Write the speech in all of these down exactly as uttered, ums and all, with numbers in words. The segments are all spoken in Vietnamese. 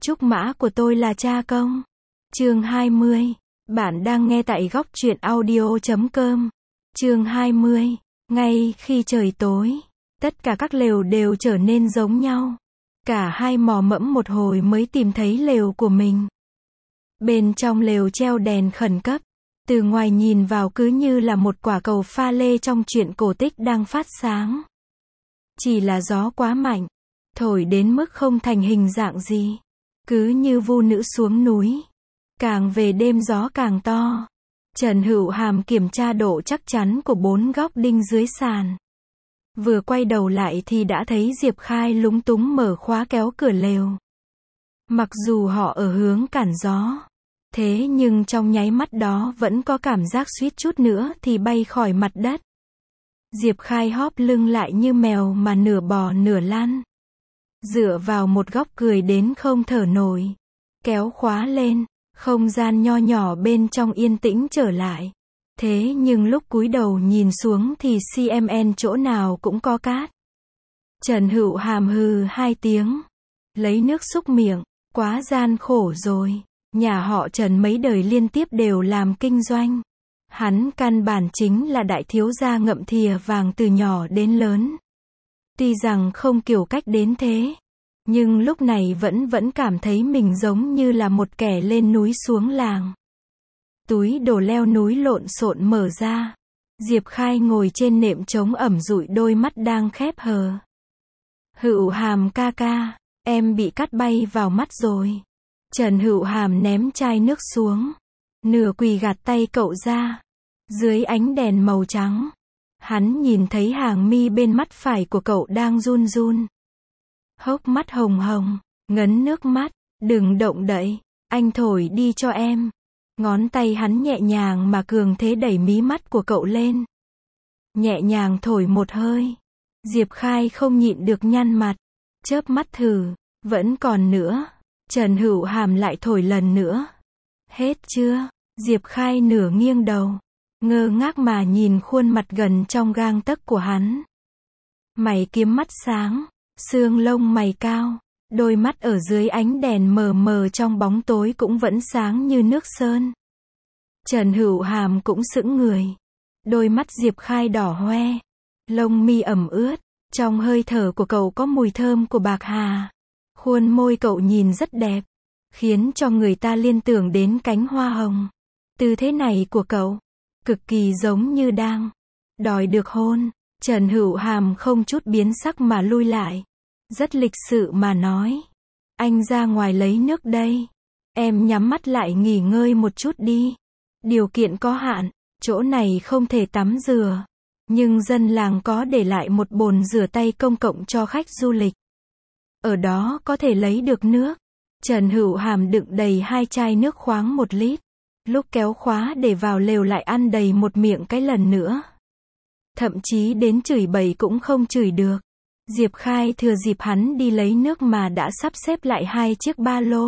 Trúc mã của tôi là cha công. Chương hai mươi. Bạn đang nghe tại góc truyện audio chấm com. Chương hai mươi. Ngay khi trời tối, tất cả các lều đều trở nên giống nhau. Cả hai mò mẫm một hồi mới tìm thấy lều của mình. Bên trong lều treo đèn khẩn cấp. Từ ngoài nhìn vào cứ như là một quả cầu pha lê trong truyện cổ tích đang phát sáng. Chỉ là gió quá mạnh, thổi đến mức không thành hình dạng gì. Cứ như vu nữ xuống núi. Càng về đêm gió càng to. Trần Hữu Hàm kiểm tra độ chắc chắn của bốn góc đinh dưới sàn. Vừa quay đầu lại thì đã thấy Diệp Khai lúng túng mở khóa kéo cửa lều. Mặc dù họ ở hướng cản gió, thế nhưng trong nháy mắt đó vẫn có cảm giác suýt chút nữa thì bay khỏi mặt đất. Diệp Khai hóp lưng lại như mèo mà nửa bò nửa lăn. Dựa vào một góc cười đến không thở nổi. Kéo khóa lên, không gian nho nhỏ bên trong yên tĩnh trở lại. Thế nhưng lúc cúi đầu nhìn xuống thì xê em en chỗ nào cũng có cát. Trần Hữu Hàm hừ hai tiếng. Lấy nước xúc miệng, quá gian khổ rồi. Nhà họ Trần mấy đời liên tiếp đều làm kinh doanh. Hắn căn bản chính là đại thiếu gia ngậm thìa vàng từ nhỏ đến lớn. Tuy rằng không kiểu cách đến thế, nhưng lúc này vẫn vẫn cảm thấy mình giống như là một kẻ lên núi xuống làng. Túi đồ leo núi lộn xộn mở ra. Diệp Khai ngồi trên nệm trống ẩm dụi, đôi mắt đang khép hờ. Hữu Hàm ca ca, em bị cát bay vào mắt rồi. Trần Hữu Hàm ném chai nước xuống. Nửa quỳ gạt tay cậu ra. Dưới ánh đèn màu trắng, hắn nhìn thấy hàng mi bên mắt phải của cậu đang run run. Hốc mắt hồng hồng, ngấn nước mắt. Đừng động đậy, anh thổi đi cho em. Ngón tay hắn nhẹ nhàng mà cường thế đẩy mí mắt của cậu lên. Nhẹ nhàng thổi một hơi. Diệp Khai không nhịn được nhăn mặt. Chớp mắt thử, vẫn còn nữa. Trần Hữu Hàm lại thổi lần nữa. Hết chưa? Diệp Khai nửa nghiêng đầu, ngơ ngác mà nhìn khuôn mặt gần trong gang tấc của hắn. Mày kiếm mắt sáng, xương lông mày cao, đôi mắt ở dưới ánh đèn mờ mờ trong bóng tối cũng vẫn sáng như nước sơn. Trần Hữu Hàm cũng sững người. Đôi mắt Diệp Khai đỏ hoe, lông mi ẩm ướt, trong hơi thở của cậu có mùi thơm của bạc hà. Khuôn môi cậu nhìn rất đẹp, khiến cho người ta liên tưởng đến cánh hoa hồng. Tư thế này của cậu, cực kỳ giống như đang đòi được hôn. Trần Hữu Hàm không chút biến sắc mà lui lại. Rất lịch sự mà nói. Anh ra ngoài lấy nước đây. Em nhắm mắt lại nghỉ ngơi một chút đi. Điều kiện có hạn, chỗ này không thể tắm rửa. Nhưng dân làng có để lại một bồn rửa tay công cộng cho khách du lịch. Ở đó có thể lấy được nước. Trần Hữu Hàm đựng đầy hai chai nước khoáng một lít. Lúc kéo khóa để vào lều lại ăn đầy một miệng cái lần nữa. Thậm chí đến chửi bậy cũng không chửi được. Diệp Khai thừa dịp hắn đi lấy nước mà đã sắp xếp lại hai chiếc ba lô.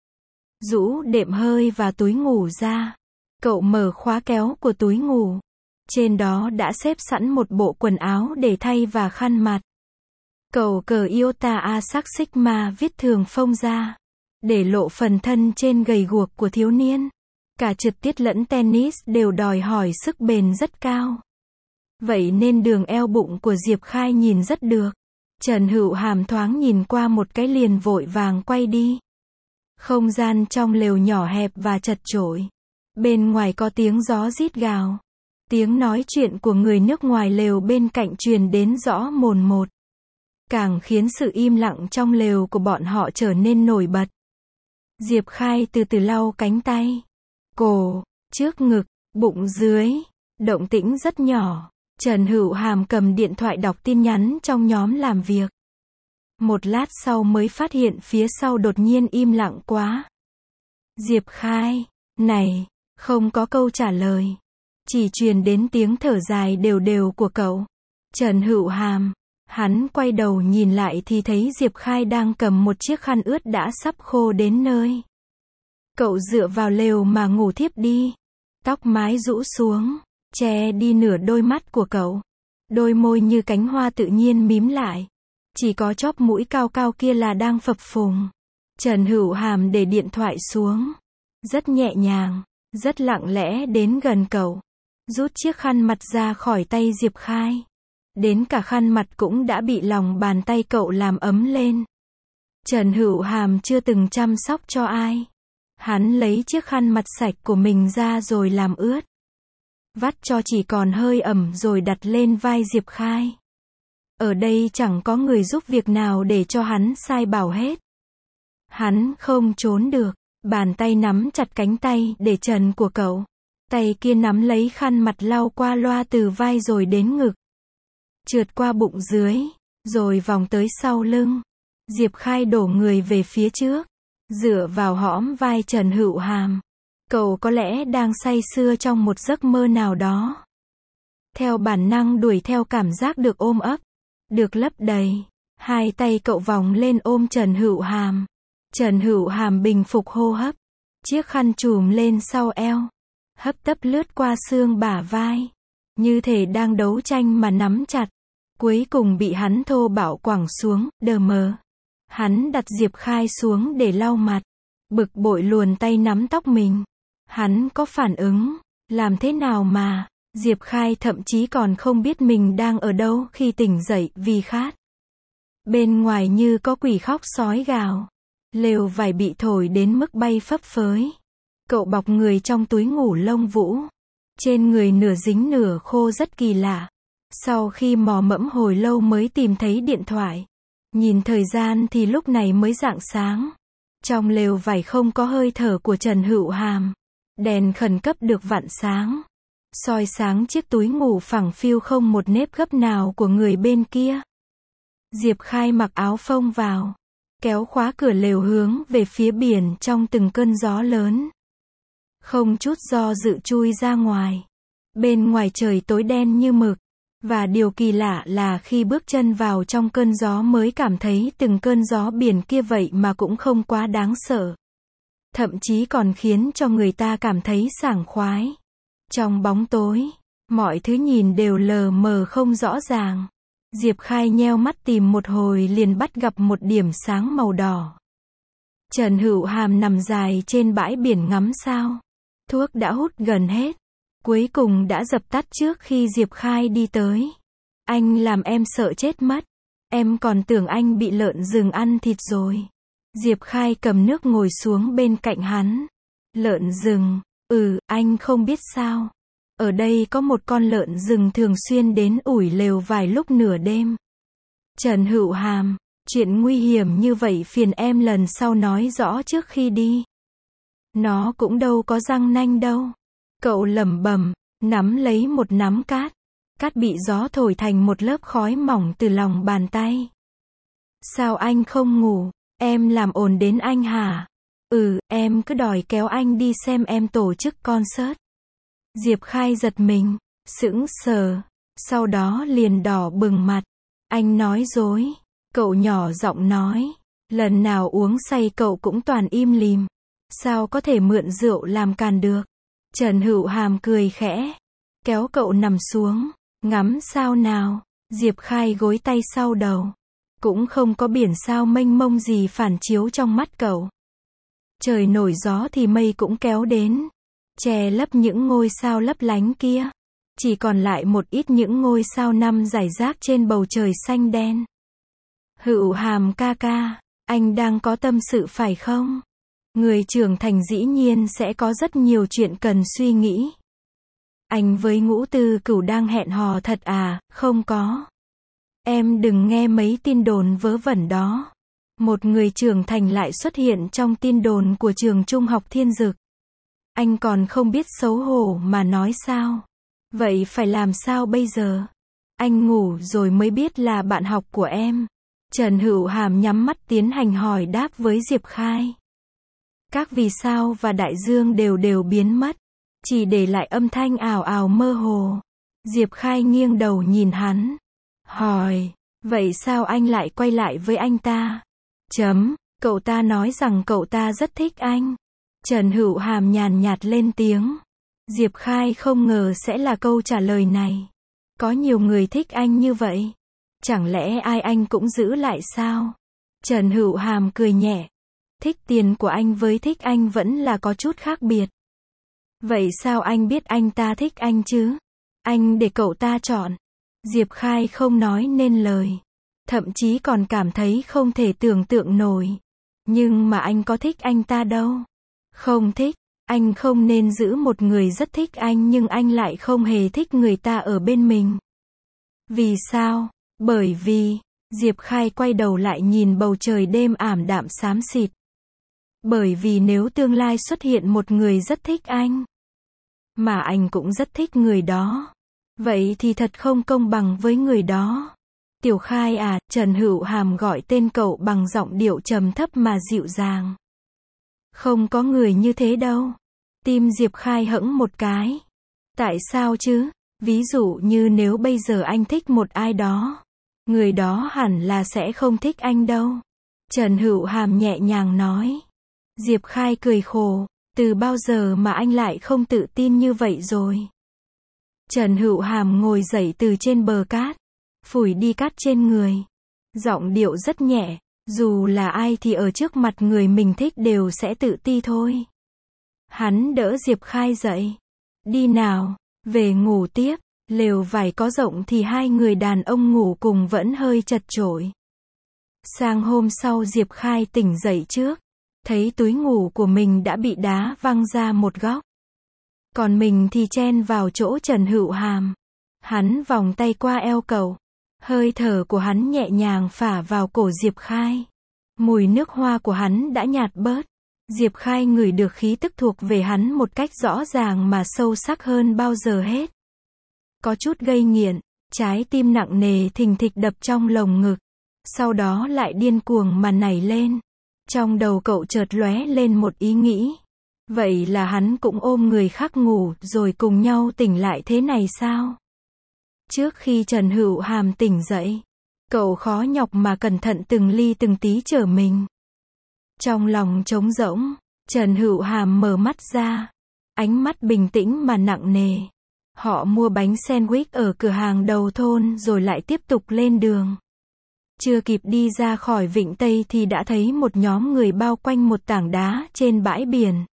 Rũ đệm hơi và túi ngủ ra. Cậu mở khóa kéo của túi ngủ. Trên đó đã xếp sẵn một bộ quần áo để thay và khăn mặt. Cậu cờ Iota A sắc Sigma viết thường phông ra. Để lộ phần thân trên gầy guộc của thiếu niên. Cả trượt tiết lẫn tennis đều đòi hỏi sức bền rất cao. Vậy nên đường eo bụng của Diệp Khai nhìn rất được. Trần Hữu Hàm thoáng nhìn qua một cái liền vội vàng quay đi. Không gian trong lều nhỏ hẹp và chật chội. Bên ngoài có tiếng gió rít gào. Tiếng nói chuyện của người nước ngoài lều bên cạnh truyền đến rõ mồn một. Càng khiến sự im lặng trong lều của bọn họ trở nên nổi bật. Diệp Khai từ từ lau cánh tay, cổ, trước ngực, bụng dưới. Động tĩnh rất nhỏ. Trần Hữu Hàm cầm điện thoại đọc tin nhắn trong nhóm làm việc. Một lát sau mới phát hiện phía sau đột nhiên im lặng quá. Diệp Khai, này, không có câu trả lời. Chỉ truyền đến tiếng thở dài đều đều của cậu. Trần Hữu Hàm, hắn quay đầu nhìn lại thì thấy Diệp Khai đang cầm một chiếc khăn ướt đã sắp khô đến nơi. Cậu dựa vào lều mà ngủ thiếp đi. Tóc mái rũ xuống, che đi nửa đôi mắt của cậu. Đôi môi như cánh hoa tự nhiên mím lại. Chỉ có chóp mũi cao cao kia là đang phập phồng. Trần Hữu Hàm để điện thoại xuống. Rất nhẹ nhàng, rất lặng lẽ đến gần cậu. Rút chiếc khăn mặt ra khỏi tay Diệp Khai. Đến cả khăn mặt cũng đã bị lòng bàn tay cậu làm ấm lên. Trần Hữu Hàm chưa từng chăm sóc cho ai. Hắn lấy chiếc khăn mặt sạch của mình ra rồi làm ướt. Vắt cho chỉ còn hơi ẩm rồi đặt lên vai Diệp Khai. Ở đây chẳng có người giúp việc nào để cho hắn sai bảo hết. Hắn không trốn được, bàn tay nắm chặt cánh tay để trần của cậu. Tay kia nắm lấy khăn mặt lau qua loa từ vai rồi đến ngực. Trượt qua bụng dưới, rồi vòng tới sau lưng. Diệp Khai đổ người về phía trước, dựa vào hõm vai Trần Hữu Hàm. Cậu có lẽ đang say sưa trong một giấc mơ nào đó. Theo bản năng đuổi theo cảm giác được ôm ấp, được lấp đầy. Hai tay cậu vòng lên ôm Trần Hữu Hàm. Trần Hữu Hàm bình phục hô hấp. Chiếc khăn trùm lên sau eo. Hấp tấp lướt qua xương bả vai. Như thể đang đấu tranh mà nắm chặt. Cuối cùng bị hắn thô bạo quẳng xuống, đờ mờ. Hắn đặt Diệp Khai xuống để lau mặt. Bực bội luồn tay nắm tóc mình. Hắn có phản ứng. Làm thế nào mà, Diệp Khai thậm chí còn không biết mình đang ở đâu khi tỉnh dậy vì khát. Bên ngoài như có quỷ khóc sói gào. Lều vải bị thổi đến mức bay phấp phới. Cậu bọc người trong túi ngủ lông vũ. Trên người nửa dính nửa khô rất kỳ lạ. Sau khi mò mẫm hồi lâu mới tìm thấy điện thoại. Nhìn thời gian thì lúc này mới rạng sáng. Trong lều vải không có hơi thở của Trần Hữu Hàm. Đèn khẩn cấp được vặn sáng. Soi sáng chiếc túi ngủ phẳng phiu không một nếp gấp nào của người bên kia. Diệp Khai mặc áo phông vào. Kéo khóa cửa lều hướng về phía biển trong từng cơn gió lớn. Không chút do dự chui ra ngoài. Bên ngoài trời tối đen như mực. Và điều kỳ lạ là khi bước chân vào trong cơn gió mới cảm thấy từng cơn gió biển kia vậy mà cũng không quá đáng sợ. Thậm chí còn khiến cho người ta cảm thấy sảng khoái. Trong bóng tối, mọi thứ nhìn đều lờ mờ không rõ ràng. Diệp Khai nheo mắt tìm một hồi liền bắt gặp một điểm sáng màu đỏ. Trần Hữu Hàm nằm dài trên bãi biển ngắm sao. Thuốc đã hút gần hết. Cuối cùng đã dập tắt trước khi Diệp Khai đi tới. Anh làm em sợ chết mất. Em còn tưởng anh bị lợn rừng ăn thịt rồi. Diệp Khai cầm nước ngồi xuống bên cạnh hắn. Lợn rừng, ừ, anh không biết sao. Ở đây có một con lợn rừng thường xuyên đến ủi lều vài lúc nửa đêm. Trần Hữu Hàm, chuyện nguy hiểm như vậy phiền em lần sau nói rõ trước khi đi. Nó cũng đâu có răng nanh đâu. Cậu lẩm bẩm, nắm lấy một nắm cát. Cát bị gió thổi thành một lớp khói mỏng từ lòng bàn tay. Sao anh không ngủ? Em làm ồn đến anh hả? Ừ, em cứ đòi kéo anh đi xem em tổ chức concert. Diệp Khai giật mình, sững sờ, sau đó liền đỏ bừng mặt. Anh nói dối. Cậu nhỏ giọng nói. Lần nào uống say cậu cũng toàn im lìm. Sao có thể mượn rượu làm càn được? Trần Hữu Hàm cười khẽ. Kéo cậu nằm xuống. Ngắm sao nào. Diệp Khai gối tay sau đầu. Cũng không có biển sao mênh mông gì phản chiếu trong mắt cậu. Trời nổi gió thì mây cũng kéo đến. Che lấp những ngôi sao lấp lánh kia. Chỉ còn lại một ít những ngôi sao năm rải rác trên bầu trời xanh đen. Hữu Hàm ca ca, anh đang có tâm sự phải không? Người trưởng thành dĩ nhiên sẽ có rất nhiều chuyện cần suy nghĩ. Anh với Ngũ Tư Cửu đang hẹn hò thật à? Không có. Em đừng nghe mấy tin đồn vớ vẩn đó. Một người trưởng thành lại xuất hiện trong tin đồn của trường trung học Thiên Dực. Anh còn không biết xấu hổ mà nói sao? Vậy phải làm sao bây giờ? Anh ngủ rồi mới biết là bạn học của em. Trần Hữu Hàm nhắm mắt tiến hành hỏi đáp với Diệp Khai. Các vì sao và đại dương đều đều biến mất. Chỉ để lại âm thanh ào ào mơ hồ. Diệp Khai nghiêng đầu nhìn hắn. Hỏi, vậy sao anh lại quay lại với anh ta? Chấm, cậu ta nói rằng cậu ta rất thích anh. Trần Hữu Hàm nhàn nhạt lên tiếng. Diệp Khai không ngờ sẽ là câu trả lời này. Có nhiều người thích anh như vậy. Chẳng lẽ ai anh cũng giữ lại sao? Trần Hữu Hàm cười nhẹ. Thích tiền của anh với thích anh vẫn là có chút khác biệt. Vậy sao anh biết anh ta thích anh chứ? Anh để cậu ta chọn. Diệp Khai không nói nên lời. Thậm chí còn cảm thấy không thể tưởng tượng nổi. Nhưng mà anh có thích anh ta đâu. Không thích. Anh không nên giữ một người rất thích anh nhưng anh lại không hề thích người ta ở bên mình. Vì sao? Bởi vì, Diệp Khai quay đầu lại nhìn bầu trời đêm ảm đạm xám xịt. Bởi vì nếu tương lai xuất hiện một người rất thích anh, mà anh cũng rất thích người đó, vậy thì thật không công bằng với người đó. Tiểu Khai à, Trần Hữu Hàm gọi tên cậu bằng giọng điệu trầm thấp mà dịu dàng. Không có người như thế đâu. Tim Diệp Khai hững một cái. Tại sao chứ? Ví dụ như nếu bây giờ anh thích một ai đó, người đó hẳn là sẽ không thích anh đâu. Trần Hữu Hàm nhẹ nhàng nói. Diệp Khai cười khổ. Từ bao giờ mà anh lại không tự tin như vậy rồi? Trần Hữu Hàm ngồi dậy từ trên bờ cát, phủi đi cát trên người. Giọng điệu rất nhẹ, dù là ai thì ở trước mặt người mình thích đều sẽ tự ti thôi. Hắn đỡ Diệp Khai dậy. Đi nào, về ngủ tiếp. Lều vải có rộng thì hai người đàn ông ngủ cùng vẫn hơi chật chội. Sang hôm sau Diệp Khai tỉnh dậy trước, thấy túi ngủ của mình đã bị đá văng ra một góc. Còn mình thì chen vào chỗ Trần Hữu Hàm. Hắn vòng tay qua eo cậu. Hơi thở của hắn nhẹ nhàng phả vào cổ Diệp Khai. Mùi nước hoa của hắn đã nhạt bớt. Diệp Khai ngửi được khí tức thuộc về hắn một cách rõ ràng mà sâu sắc hơn bao giờ hết. Có chút gây nghiện, trái tim nặng nề thình thịch đập trong lồng ngực. Sau đó lại điên cuồng mà nảy lên. Trong đầu cậu chợt lóe lên một ý nghĩ. Vậy là hắn cũng ôm người khác ngủ rồi cùng nhau tỉnh lại thế này sao? Trước khi Trần Hữu Hàm tỉnh dậy, cậu khó nhọc mà cẩn thận từng ly từng tí chở mình. Trong lòng trống rỗng, Trần Hữu Hàm mở mắt ra. Ánh mắt bình tĩnh mà nặng nề. Họ mua bánh sandwich ở cửa hàng đầu thôn rồi lại tiếp tục lên đường. Chưa kịp đi ra khỏi Vịnh Tây thì đã thấy một nhóm người bao quanh một tảng đá trên bãi biển.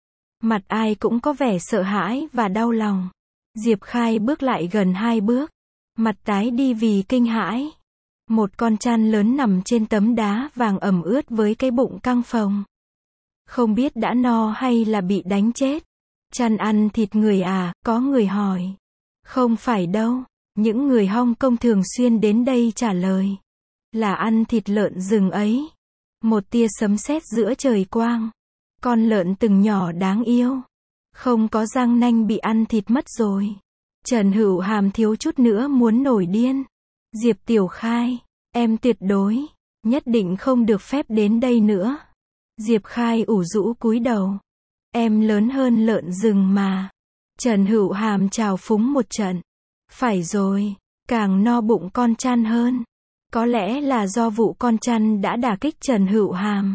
Mặt ai cũng có vẻ sợ hãi và đau lòng. Diệp Khai bước lại gần hai bước. Mặt tái đi vì kinh hãi. Một con chăn lớn nằm trên tấm đá vàng ẩm ướt với cái bụng căng phồng. Không biết đã no hay là bị đánh chết. Chăn ăn thịt người à, có người hỏi. Không phải đâu. Những người Hong Kong thường xuyên đến đây trả lời. Là ăn thịt lợn rừng ấy. Một tia sấm sét giữa trời quang. Con lợn từng nhỏ đáng yêu. Không có răng nanh bị ăn thịt mất rồi. Trần Hữu Hàm thiếu chút nữa muốn nổi điên. Diệp Tiểu Khai, em tuyệt đối, nhất định không được phép đến đây nữa. Diệp Khai ủ rũ cúi đầu. Em lớn hơn lợn rừng mà. Trần Hữu Hàm trào phúng một trận. Phải rồi, càng no bụng con chăn hơn. Có lẽ là do vụ con chăn đã đả kích Trần Hữu Hàm.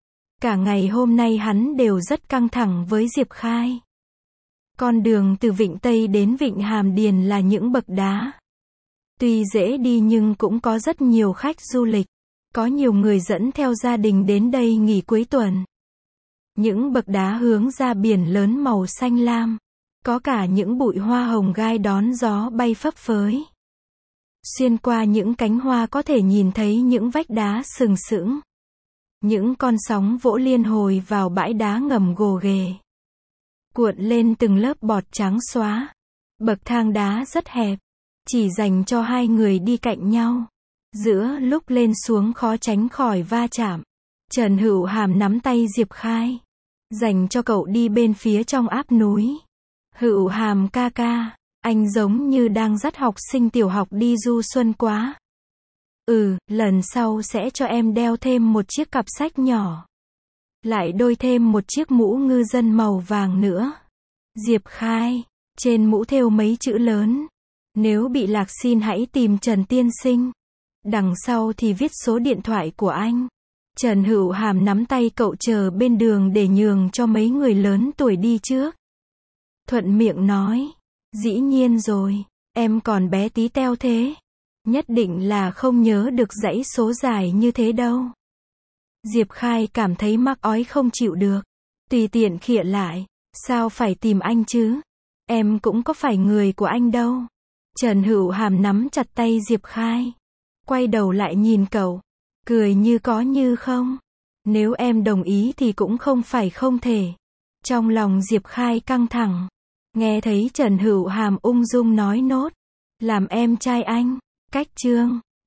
Cả ngày hôm nay hắn đều rất căng thẳng với Diệp Khai. Con đường từ Vịnh Tây đến Vịnh Hàm Điền là những bậc đá. Tuy dễ đi nhưng cũng có rất nhiều khách du lịch. Có nhiều người dẫn theo gia đình đến đây nghỉ cuối tuần. Những bậc đá hướng ra biển lớn màu xanh lam. Có cả những bụi hoa hồng gai đón gió bay phấp phới. Xuyên qua những cánh hoa có thể nhìn thấy những vách đá sừng sững. Những con sóng vỗ liên hồi vào bãi đá ngầm gồ ghề. Cuộn lên từng lớp bọt trắng xóa. Bậc thang đá rất hẹp. Chỉ dành cho hai người đi cạnh nhau. Giữa lúc lên xuống khó tránh khỏi va chạm. Trần Hữu Hàm nắm tay Diệp Khai. Dành cho cậu đi bên phía trong áp núi. Hữu Hàm ca ca. Anh giống như đang dắt học sinh tiểu học đi du xuân quá. Ừ, lần sau sẽ cho em đeo thêm một chiếc cặp sách nhỏ. Lại đôi thêm một chiếc mũ ngư dân màu vàng nữa. Diệp Khai. Trên mũ thêu mấy chữ lớn. Nếu bị lạc xin hãy tìm Trần Tiên Sinh. Đằng sau thì viết số điện thoại của anh. Trần Hữu Hàm nắm tay cậu chờ bên đường để nhường cho mấy người lớn tuổi đi trước. Thuận miệng nói. Dĩ nhiên rồi, em còn bé tí teo thế. Nhất định là không nhớ được dãy số dài như thế đâu. Diệp Khai cảm thấy mắc ói không chịu được. Tùy tiện khịa lại. Sao phải tìm anh chứ? Em cũng có phải người của anh đâu. Trần Hữu Hàm nắm chặt tay Diệp Khai. Quay đầu lại nhìn cậu. Cười như có như không. Nếu em đồng ý thì cũng không phải không thể. Trong lòng Diệp Khai căng thẳng. Nghe thấy Trần Hữu Hàm ung dung nói nốt. Làm em trai anh. Cách chương.